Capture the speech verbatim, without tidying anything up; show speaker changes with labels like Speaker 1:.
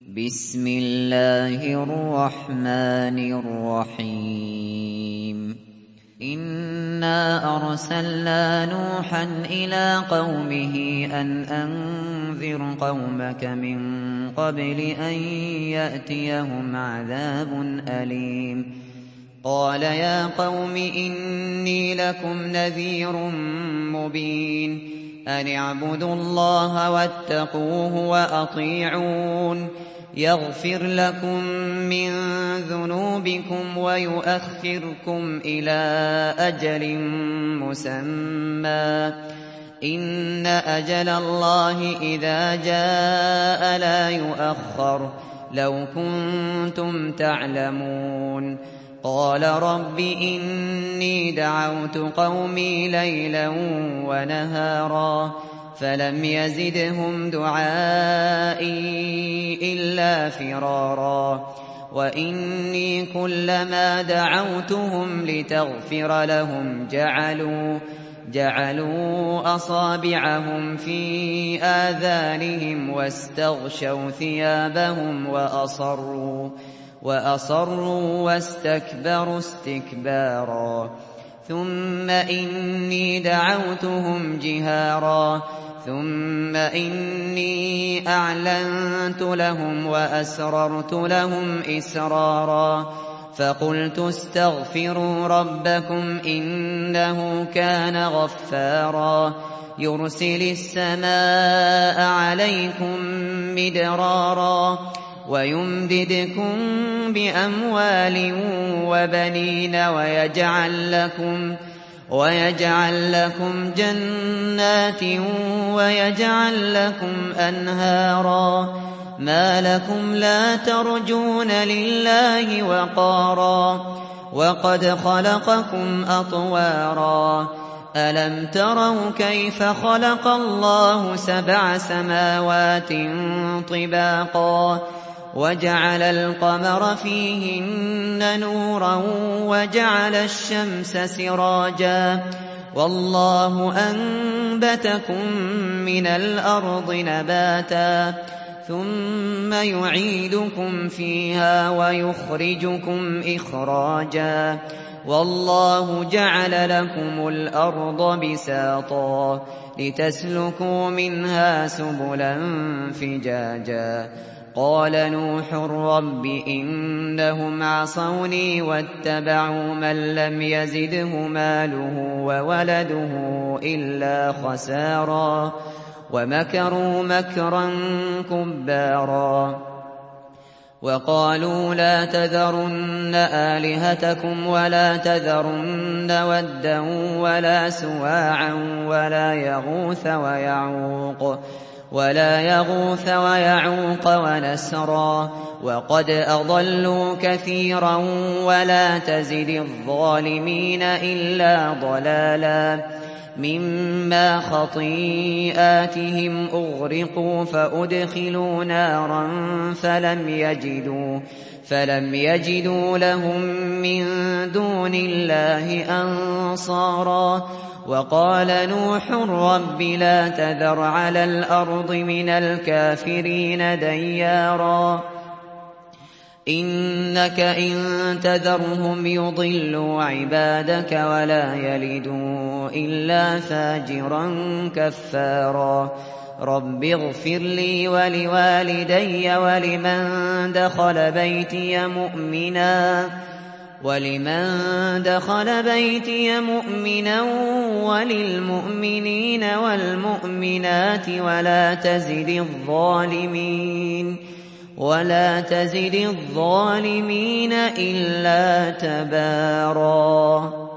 Speaker 1: بسم الله الرحمن الرحيم إنا أرسلنا نوحا إلى قومه أن أنذر قومك من قبل أن يأتيهم عذاب أليم قال يا قوم إني لكم نذير مبين أن اعبدوا الله واتقوه وأطيعون يغفر لكم من ذنوبكم ويؤخركم إلى أجل مسمى إن أجل الله إذا جاء لا يؤخر لو كنتم تعلمون قال رب إني دعوت قومي ليلا ونهارا فلم يزدهم دعائي إلا فرارا وإني كلما دعوتهم لتغفر لهم جعلوا جعلوا أصابعهم في آذانهم واستغشوا ثيابهم وأصروا وأصروا واستكبروا استكبارا ثم إني دعوتهم جهارا ثم إني أعلنت لهم وأسررت لهم إسرارا فقلت استغفروا ربكم إنه كان غفارا يرسل السماء عليكم مدرارا ويمددكم بأموال وبنين ويجعل لكم ويجعل لكم جنات ويجعل لكم أنهارا ما لكم لا ترجون لله وقارا وقد خلقكم أطوارا ألم تروا كيف خلق الله سبع سماوات طباقا وجعل القمر فيهن نورا وجعل الشمس سراجا والله أنبتكم من الأرض نباتا ثم يعيدكم فيها ويخرجكم إخراجا والله جعل لكم الأرض بساطا لتسلكوا منها سبلا فجاجا قال نوح رب إنهم عصوني واتبعوا من لم يزده ماله وولده إلا خسارا ومكروا مكرا كبارا وقالوا لا تذرن آلهتكم ولا تذرن ودا ولا سواعا ولا يغوث ويعوق ولا يغوث ويعوق ونسرا وقد أضلوا كثيرا ولا تزد الظالمين إلا ضلالا مما خطيئاتهم أغرقوا فأدخلوا نارا فلم يجدوا فلم يجدوا لهم من دون الله أنصارا وقال نوح رب لا تذر على الأرض من الكافرين ديارا إنك إن تذرهم يضلوا عبادك ولا يلدوا إلا فاجرا كفارا رب اغفر لي ولوالدي ولمن دخل بيتي مؤمنا ولمن دخل بيتي مؤمنا وللمؤمنين والمؤمنات ولا تزد الظالمين ولا تزد الظالمين إلا تبارا